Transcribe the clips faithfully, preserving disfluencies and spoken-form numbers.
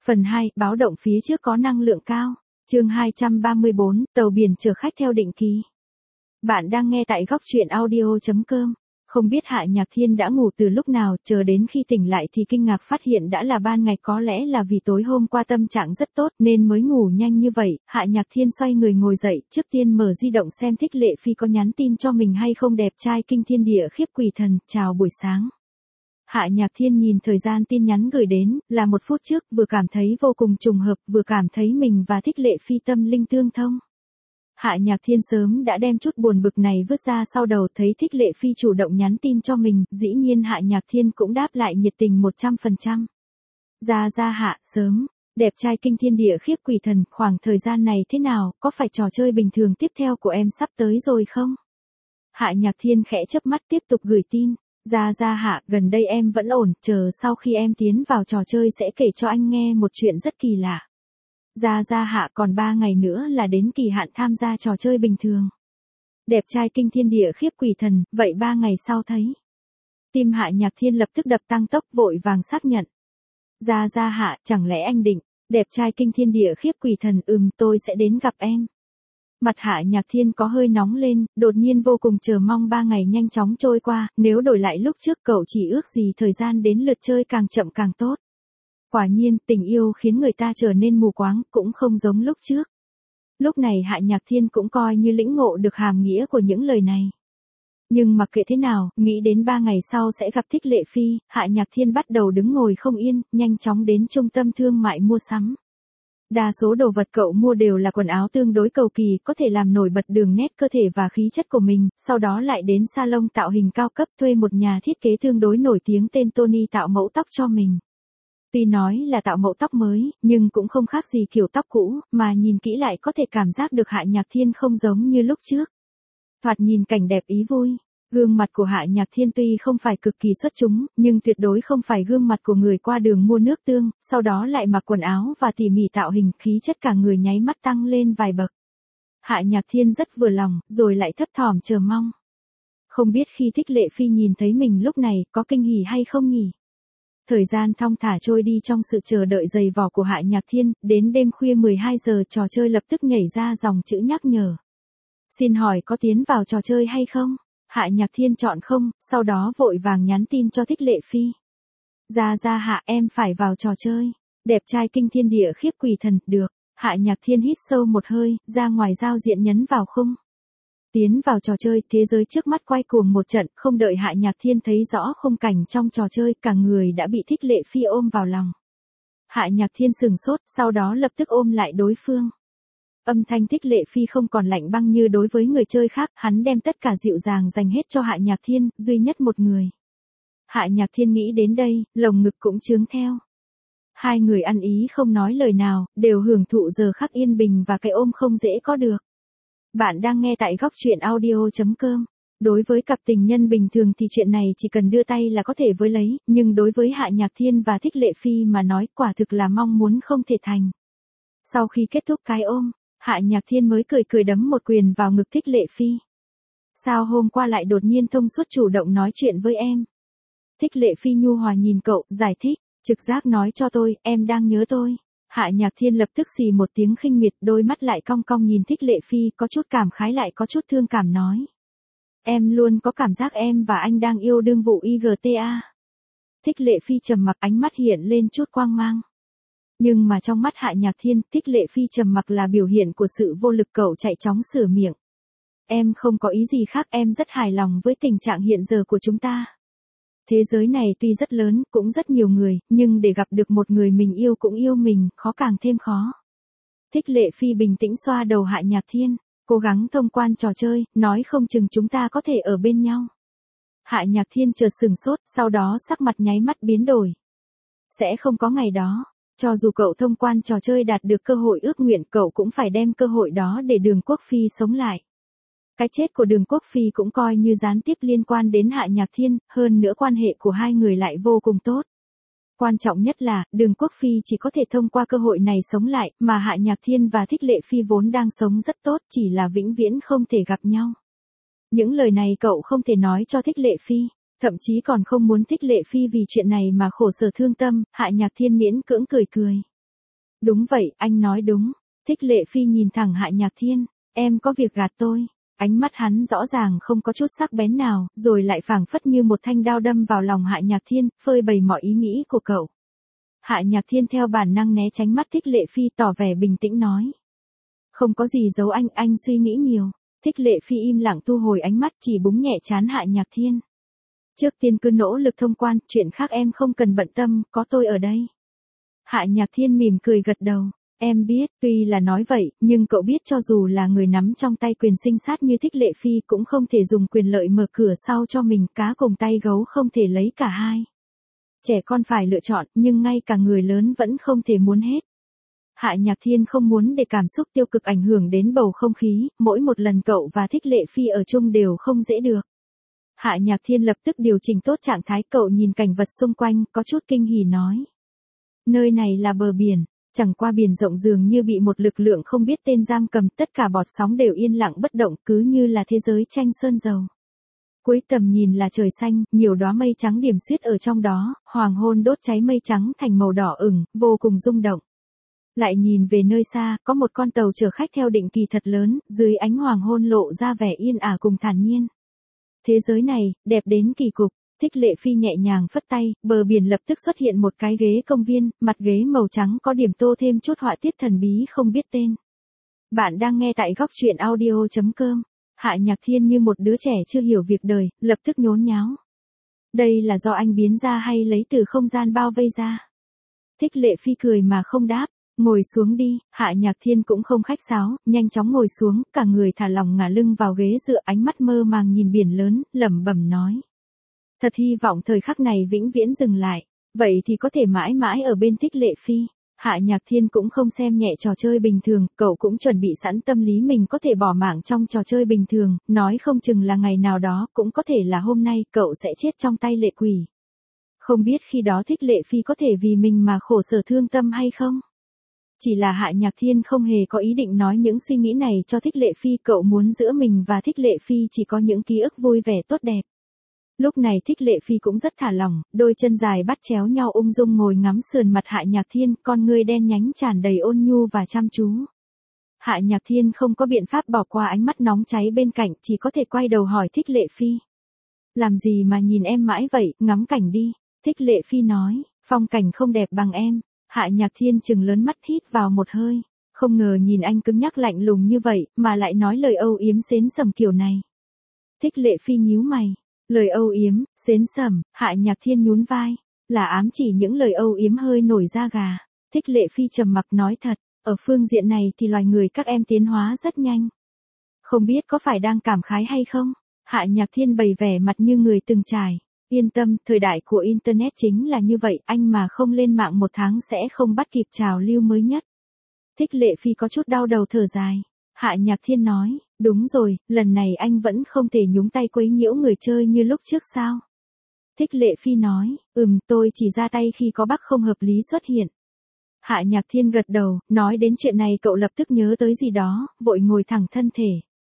Phần hai, báo động phía trước có năng lượng cao. Chương hai trăm ba mươi bốn, tàu biển chở khách theo định kỳ. Bạn đang nghe tại góc truyện audio chấm com. Không biết Hạ Nhạc Thiên đã ngủ từ lúc nào, chờ đến khi tỉnh lại thì kinh ngạc phát hiện đã là ban ngày, có lẽ là vì tối hôm qua tâm trạng rất tốt nên mới ngủ nhanh như vậy. Hạ Nhạc Thiên xoay người ngồi dậy, trước tiên mở di động xem Thích Lệ Phi có nhắn tin cho mình hay không. Đẹp trai kinh thiên địa khiếp quỷ thần, chào buổi sáng. Hạ Nhạc Thiên nhìn thời gian tin nhắn gửi đến, là một phút trước, vừa cảm thấy vô cùng trùng hợp, vừa cảm thấy mình và Thích Lệ Phi tâm linh tương thông. Hạ Nhạc Thiên sớm đã đem chút buồn bực này vứt ra sau đầu, thấy Thích Lệ Phi chủ động nhắn tin cho mình, dĩ nhiên Hạ Nhạc Thiên cũng đáp lại nhiệt tình một trăm phần trăm. Ra ra Hạ, sớm, đẹp trai kinh thiên địa khiếp quỷ thần, khoảng thời gian này thế nào, có phải trò chơi bình thường tiếp theo của em sắp tới rồi không? Hạ Nhạc Thiên khẽ chớp mắt tiếp tục gửi tin. Ra ra Hạ, gần đây em vẫn ổn, chờ sau khi em tiến vào trò chơi sẽ kể cho anh nghe một chuyện rất kỳ lạ. Ra ra Hạ, còn ba ngày nữa là đến kỳ hạn tham gia trò chơi bình thường. Đẹp trai kinh thiên địa khiếp quỷ thần, vậy ba ngày sau thấy. Tim Hạ Nhạc Thiên lập tức đập tăng tốc, vội vàng xác nhận. Ra ra Hạ, chẳng lẽ anh định, đẹp trai kinh thiên địa khiếp quỷ thần, ừm, tôi sẽ đến gặp em. Mặt Hạ Nhạc Thiên có hơi nóng lên, đột nhiên vô cùng chờ mong ba ngày nhanh chóng trôi qua, nếu đổi lại lúc trước cậu chỉ ước gì thời gian đến lượt chơi càng chậm càng tốt. Quả nhiên, tình yêu khiến người ta trở nên mù quáng, cũng không giống lúc trước. Lúc này Hạ Nhạc Thiên cũng coi như lĩnh ngộ được hàm nghĩa của những lời này. Nhưng mặc kệ thế nào, nghĩ đến ba ngày sau sẽ gặp Thích Lệ Phi, Hạ Nhạc Thiên bắt đầu đứng ngồi không yên, nhanh chóng đến trung tâm thương mại mua sắm. Đa số đồ vật cậu mua đều là quần áo tương đối cầu kỳ, có thể làm nổi bật đường nét cơ thể và khí chất của mình, sau đó lại đến salon tạo hình cao cấp thuê một nhà thiết kế tương đối nổi tiếng tên Tony tạo mẫu tóc cho mình. Tuy nói là tạo mẫu tóc mới, nhưng cũng không khác gì kiểu tóc cũ, mà nhìn kỹ lại có thể cảm giác được Hạ Nhạc Thiên không giống như lúc trước. Thoạt nhìn cảnh đẹp ý vui. Gương mặt của Hạ Nhạc Thiên tuy không phải cực kỳ xuất chúng, nhưng tuyệt đối không phải gương mặt của người qua đường mua nước tương, sau đó lại mặc quần áo và tỉ mỉ tạo hình, khí chất cả người nháy mắt tăng lên vài bậc. Hạ Nhạc Thiên rất vừa lòng, rồi lại thấp thỏm chờ mong. Không biết khi Thích Lệ Phi nhìn thấy mình lúc này, có kinh hỉ hay không nhỉ? Thời gian thong thả trôi đi trong sự chờ đợi dày vò của Hạ Nhạc Thiên, đến đêm khuya mười hai giờ trò chơi lập tức nhảy ra dòng chữ nhắc nhở. Xin hỏi có tiến vào trò chơi hay không? Hạ Nhạc Thiên chọn không, sau đó vội vàng nhắn tin cho Thích Lệ Phi. Ra ra Hạ, em phải vào trò chơi. Đẹp trai kinh thiên địa khiếp quỷ thần, được. Hạ Nhạc Thiên hít sâu một hơi, ra ngoài giao diện nhấn vào khung. Tiến vào trò chơi, thế giới trước mắt quay cuồng một trận, không đợi Hạ Nhạc Thiên thấy rõ khung cảnh trong trò chơi, cả người đã bị Thích Lệ Phi ôm vào lòng. Hạ Nhạc Thiên sừng sốt, sau đó lập tức ôm lại đối phương. Âm thanh Thích Lệ Phi không còn lạnh băng như đối với người chơi khác, hắn đem tất cả dịu dàng dành hết cho Hạ Nhạc Thiên, duy nhất một người. Hạ Nhạc Thiên nghĩ đến đây, lồng ngực cũng chướng theo. Hai người ăn ý không nói lời nào, đều hưởng thụ giờ khắc yên bình và cái ôm không dễ có được. Bạn đang nghe tại góc truyện audio chấm com. Đối với cặp tình nhân bình thường thì chuyện này chỉ cần đưa tay là có thể với lấy, nhưng đối với Hạ Nhạc Thiên và Thích Lệ Phi mà nói quả thực là mong muốn không thể thành. Sau khi kết thúc cái ôm, Hạ Nhạc Thiên mới cười cười đấm một quyền vào ngực Thích Lệ Phi. Sao hôm qua lại đột nhiên thông suốt chủ động nói chuyện với em? Thích Lệ Phi nhu hòa nhìn cậu, giải thích, trực giác nói cho tôi, em đang nhớ tôi. Hạ Nhạc Thiên lập tức xì một tiếng khinh miệt, đôi mắt lại cong cong nhìn Thích Lệ Phi, có chút cảm khái lại có chút thương cảm nói. Em luôn có cảm giác em và anh đang yêu đương vụ i giê tê a. Thích Lệ Phi trầm mặc, ánh mắt hiện lên chút quang mang. Nhưng mà trong mắt Hạ Nhạc Thiên, Thích Lệ Phi trầm mặc là biểu hiện của sự vô lực, cậu chạy chóng sửa miệng. Em không có ý gì khác, em rất hài lòng với tình trạng hiện giờ của chúng ta. Thế giới này tuy rất lớn, cũng rất nhiều người, nhưng để gặp được một người mình yêu cũng yêu mình, khó càng thêm khó. Thích Lệ Phi bình tĩnh xoa đầu Hạ Nhạc Thiên, cố gắng thông quan trò chơi, nói không chừng chúng ta có thể ở bên nhau. Hạ Nhạc Thiên chợt sừng sốt, sau đó sắc mặt nháy mắt biến đổi. Sẽ không có ngày đó. Cho dù cậu thông quan trò chơi đạt được cơ hội ước nguyện, cậu cũng phải đem cơ hội đó để Đường Quốc Phi sống lại. Cái chết của Đường Quốc Phi cũng coi như gián tiếp liên quan đến Hạ Nhạc Thiên, hơn nữa quan hệ của hai người lại vô cùng tốt. Quan trọng nhất là, Đường Quốc Phi chỉ có thể thông qua cơ hội này sống lại, mà Hạ Nhạc Thiên và Thích Lệ Phi vốn đang sống rất tốt, chỉ là vĩnh viễn không thể gặp nhau. Những lời này cậu không thể nói cho Thích Lệ Phi. Thậm chí còn không muốn Thích Lệ Phi vì chuyện này mà khổ sở thương tâm, Hạ Nhạc Thiên miễn cưỡng cười cười. Đúng vậy, anh nói đúng. Thích Lệ Phi nhìn thẳng Hạ Nhạc Thiên, em có việc gạt tôi. Ánh mắt hắn rõ ràng không có chút sắc bén nào, rồi lại phảng phất như một thanh đao đâm vào lòng Hạ Nhạc Thiên, phơi bày mọi ý nghĩ của cậu. Hạ Nhạc Thiên theo bản năng né tránh mắt Thích Lệ Phi, tỏ vẻ bình tĩnh nói. Không có gì giấu anh, anh suy nghĩ nhiều. Thích Lệ Phi im lặng thu hồi ánh mắt, chỉ búng nhẹ trán Hạ Nhạc Thiên. Trước tiên cứ nỗ lực thông quan, chuyện khác em không cần bận tâm, có tôi ở đây. Hạ Nhạc Thiên mỉm cười gật đầu. Em biết, tuy là nói vậy, nhưng cậu biết cho dù là người nắm trong tay quyền sinh sát như Thích Lệ Phi cũng không thể dùng quyền lợi mở cửa sau cho mình, cá cùng tay gấu không thể lấy cả hai. Trẻ con phải lựa chọn, nhưng ngay cả người lớn vẫn không thể muốn hết. Hạ Nhạc Thiên không muốn để cảm xúc tiêu cực ảnh hưởng đến bầu không khí, mỗi một lần cậu và Thích Lệ Phi ở chung đều không dễ được. Hạ Nhạc Thiên lập tức điều chỉnh tốt trạng thái, cậu nhìn cảnh vật xung quanh, có chút kinh hỉ nói. Nơi này là bờ biển, chẳng qua biển rộng dường như bị một lực lượng không biết tên giam cầm, tất cả bọt sóng đều yên lặng bất động, cứ như là thế giới tranh sơn dầu. Cuối tầm nhìn là trời xanh, nhiều đóa mây trắng điểm xuyết ở trong đó, hoàng hôn đốt cháy mây trắng thành màu đỏ ửng, vô cùng rung động. Lại nhìn về nơi xa, có một con tàu chở khách theo định kỳ thật lớn, dưới ánh hoàng hôn lộ ra vẻ yên ả cùng thản nhiên. Thế giới này, đẹp đến kỳ cục. Thích Lệ Phi nhẹ nhàng phất tay, bờ biển lập tức xuất hiện một cái ghế công viên, mặt ghế màu trắng có điểm tô thêm chút họa tiết thần bí không biết tên. Bạn đang nghe tại góc truyện audio chấm com. Hạ Nhạc Thiên như một đứa trẻ chưa hiểu việc đời, lập tức nhốn nháo. Đây là do anh biến ra hay lấy từ không gian bao vây ra? Thích Lệ Phi cười mà không đáp. Ngồi xuống đi. Hạ Nhạc Thiên cũng không khách sáo, nhanh chóng ngồi xuống, cả người thả lỏng ngả lưng vào ghế dựa, ánh mắt mơ màng nhìn biển lớn, lẩm bẩm nói. Thật hy vọng thời khắc này vĩnh viễn dừng lại, vậy thì có thể mãi mãi ở bên Thích Lệ Phi. Hạ Nhạc Thiên cũng không xem nhẹ trò chơi bình thường, cậu cũng chuẩn bị sẵn tâm lý mình có thể bỏ mạng trong trò chơi bình thường, nói không chừng là ngày nào đó, cũng có thể là hôm nay, cậu sẽ chết trong tay lệ quỷ. Không biết khi đó Thích Lệ Phi có thể vì mình mà khổ sở thương tâm hay không? Chỉ là Hạ Nhạc Thiên không hề có ý định nói những suy nghĩ này cho Thích Lệ Phi, cậu muốn giữa mình và Thích Lệ Phi chỉ có những ký ức vui vẻ tốt đẹp. Lúc này Thích Lệ Phi cũng rất thả lỏng, đôi chân dài bắt chéo nhau ung dung ngồi ngắm sườn mặt Hạ Nhạc Thiên, con ngươi đen nhánh tràn đầy ôn nhu và chăm chú. Hạ Nhạc Thiên không có biện pháp bỏ qua ánh mắt nóng cháy bên cạnh, chỉ có thể quay đầu hỏi Thích Lệ Phi. Làm gì mà nhìn em mãi vậy, ngắm cảnh đi. Thích Lệ Phi nói, phong cảnh không đẹp bằng em. Hạ Nhạc Thiên trừng lớn mắt hít vào một hơi, không ngờ nhìn anh cứng nhắc lạnh lùng như vậy, mà lại nói lời âu yếm xến sầm kiểu này. Thích Lệ Phi nhíu mày, lời âu yếm, xến sầm, Hạ Nhạc Thiên nhún vai, là ám chỉ những lời âu yếm hơi nổi da gà. Thích Lệ Phi trầm mặc nói thật, ở phương diện này thì loài người các em tiến hóa rất nhanh. Không biết có phải đang cảm khái hay không? Hạ Nhạc Thiên bày vẻ mặt như người từng trải. Yên tâm, thời đại của Internet chính là như vậy, anh mà không lên mạng một tháng sẽ không bắt kịp trào lưu mới nhất. Thích Lệ Phi có chút đau đầu thở dài. Hạ Nhạc Thiên nói, đúng rồi, lần này anh vẫn không thể nhúng tay quấy nhiễu người chơi như lúc trước sao? Thích Lệ Phi nói, ừm, tôi chỉ ra tay khi có bug không hợp lý xuất hiện. Hạ Nhạc Thiên gật đầu, nói đến chuyện này cậu lập tức nhớ tới gì đó, vội ngồi thẳng thân thể.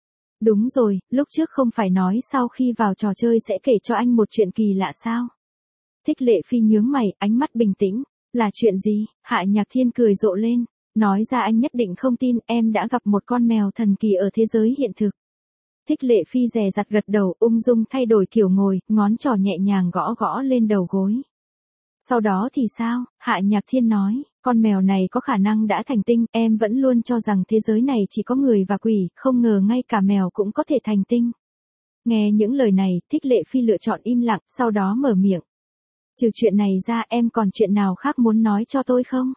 Đúng rồi, lúc trước không phải nói sau khi vào trò chơi sẽ kể cho anh một chuyện kỳ lạ sao? Thích Lệ Phi nhướng mày, ánh mắt bình tĩnh. Là chuyện gì? Hạ Nhạc Thiên cười rộ lên. Nói ra anh nhất định không tin, em đã gặp một con mèo thần kỳ ở thế giới hiện thực. Thích Lệ Phi dè dặt gật đầu, ung dung thay đổi kiểu ngồi, ngón trỏ nhẹ nhàng gõ gõ lên đầu gối. Sau đó thì sao? Hạ Nhạc Thiên nói, con mèo này có khả năng đã thành tinh, em vẫn luôn cho rằng thế giới này chỉ có người và quỷ, không ngờ ngay cả mèo cũng có thể thành tinh. Nghe những lời này, Thích Lệ Phi lựa chọn im lặng, sau đó mở miệng. Trừ chuyện này ra em còn chuyện nào khác muốn nói cho tôi không?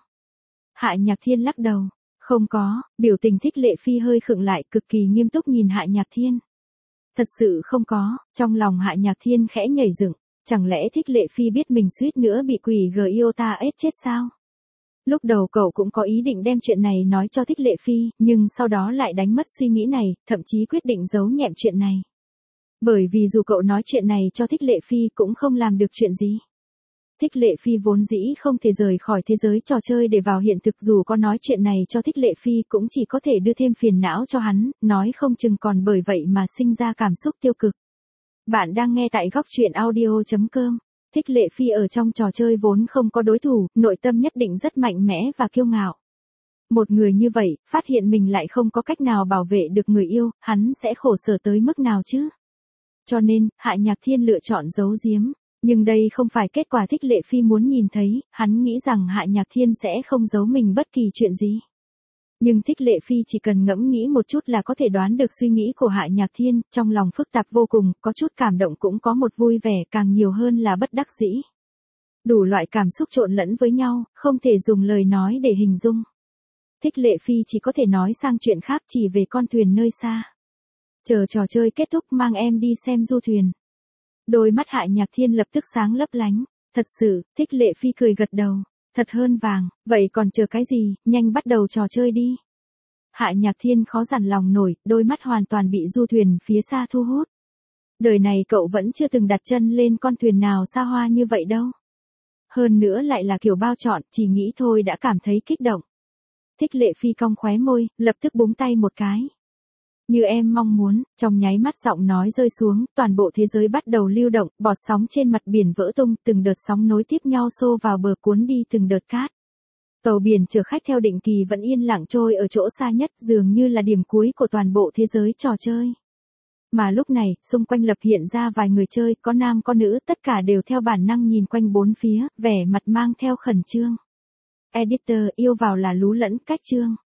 Hạ Nhạc Thiên lắc đầu. Không có, biểu tình Thích Lệ Phi hơi khựng lại, cực kỳ nghiêm túc nhìn Hạ Nhạc Thiên. Thật sự không có, trong lòng Hạ Nhạc Thiên khẽ nhảy dựng. Chẳng lẽ Thích Lệ Phi biết mình suýt nữa bị quỷ Giota ết chết sao? Lúc đầu cậu cũng có ý định đem chuyện này nói cho Thích Lệ Phi, nhưng sau đó lại đánh mất suy nghĩ này, thậm chí quyết định giấu nhẹm chuyện này. Bởi vì dù cậu nói chuyện này cho Thích Lệ Phi cũng không làm được chuyện gì. Thích Lệ Phi vốn dĩ không thể rời khỏi thế giới trò chơi để vào hiện thực, dù có nói chuyện này cho Thích Lệ Phi cũng chỉ có thể đưa thêm phiền não cho hắn, nói không chừng còn bởi vậy mà sinh ra cảm xúc tiêu cực. Bạn đang nghe tại góc truyện audio chấm com. Thích Lệ Phi ở trong trò chơi vốn không có đối thủ, nội tâm nhất định rất mạnh mẽ và kiêu ngạo. Một người như vậy, phát hiện mình lại không có cách nào bảo vệ được người yêu, hắn sẽ khổ sở tới mức nào chứ? Cho nên, Hạ Nhạc Thiên lựa chọn giấu giếm. Nhưng đây không phải kết quả Thích Lệ Phi muốn nhìn thấy, hắn nghĩ rằng Hạ Nhạc Thiên sẽ không giấu mình bất kỳ chuyện gì. Nhưng Thích Lệ Phi chỉ cần ngẫm nghĩ một chút là có thể đoán được suy nghĩ của Hạ Nhạc Thiên, trong lòng phức tạp vô cùng, có chút cảm động cũng có một vui vẻ càng nhiều hơn là bất đắc dĩ. Đủ loại cảm xúc trộn lẫn với nhau, không thể dùng lời nói để hình dung. Thích Lệ Phi chỉ có thể nói sang chuyện khác, chỉ về con thuyền nơi xa. Chờ trò chơi kết thúc mang em đi xem du thuyền. Đôi mắt Hạ Nhạc Thiên lập tức sáng lấp lánh. Thật sự, Thích Lệ Phi cười gật đầu. Thật hơn vàng, vậy còn chờ cái gì, nhanh bắt đầu trò chơi đi. Hạ Nhạc Thiên khó dằn lòng nổi, đôi mắt hoàn toàn bị du thuyền phía xa thu hút. Đời này cậu vẫn chưa từng đặt chân lên con thuyền nào xa hoa như vậy đâu. Hơn nữa lại là kiểu bao trọn, chỉ nghĩ thôi đã cảm thấy kích động. Thích Lệ Phi cong khóe môi, lập tức búng tay một cái. Như em mong muốn, trong nháy mắt giọng nói rơi xuống, toàn bộ thế giới bắt đầu lưu động, bọt sóng trên mặt biển vỡ tung, từng đợt sóng nối tiếp nhau xô vào bờ cuốn đi từng đợt cát. Tàu biển chở khách theo định kỳ vẫn yên lặng trôi ở chỗ xa nhất, dường như là điểm cuối của toàn bộ thế giới trò chơi. Mà lúc này, xung quanh lập hiện ra vài người chơi, có nam có nữ, tất cả đều theo bản năng nhìn quanh bốn phía, vẻ mặt mang theo khẩn trương. Editor, yêu vào là lú lẫn cách chương.